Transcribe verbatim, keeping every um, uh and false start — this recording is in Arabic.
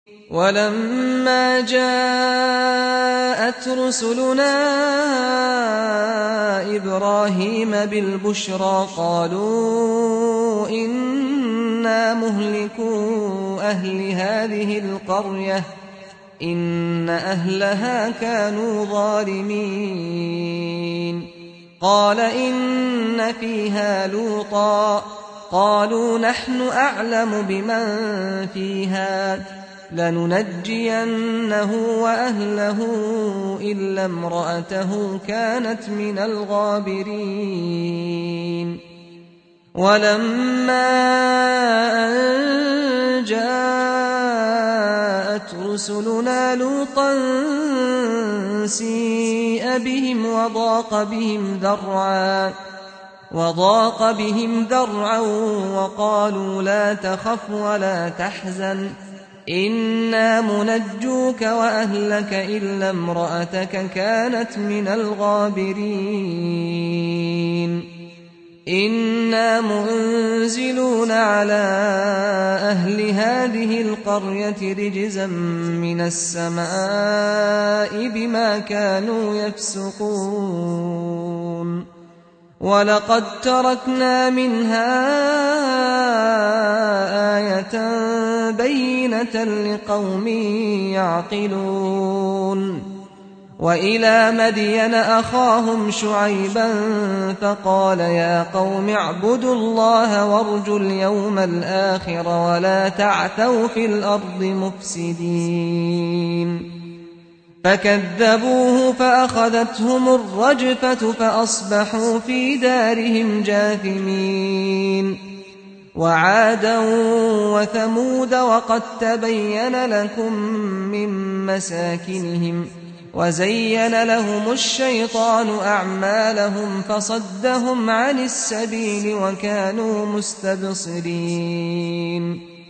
ولما جاءت رسلنا إبراهيم بالبشرى قالوا إنا مهلكو أهل هذه القرية إن أهلها كانوا ظالمين. قال إن فيها لوطا قالوا نحن أعلم بمن فيها لننجينه وأهله إلا امرأته كانت من الغابرين. ولما أن جاءت رسلنا لوطا سيء بهم وضاق بهم ذرعا وضاق بهم ذرعا وقالوا لا تخف ولا تحزن إنا منجوك وأهلك إلا امرأتك كانت من الغابرين. إنا منزلون على أهل هذه القرية رجزا من السماء بما كانوا يفسقون. ولقد تركنا منها آية بينة لقوم يعقلون. وإلى مدين أخاهم شعيبا فقال يا قوم اعبدوا الله وارجوا اليوم الآخر ولا تعثوا في الأرض مفسدين. فكذبوه فأخذتهم الرجفة فأصبحوا في دارهم جاثمين. وعادا وثمود وقد تبين لكم من مساكنهم وزين لهم الشيطان أعمالهم فصدهم عن السبيل وكانوا مستبصرين.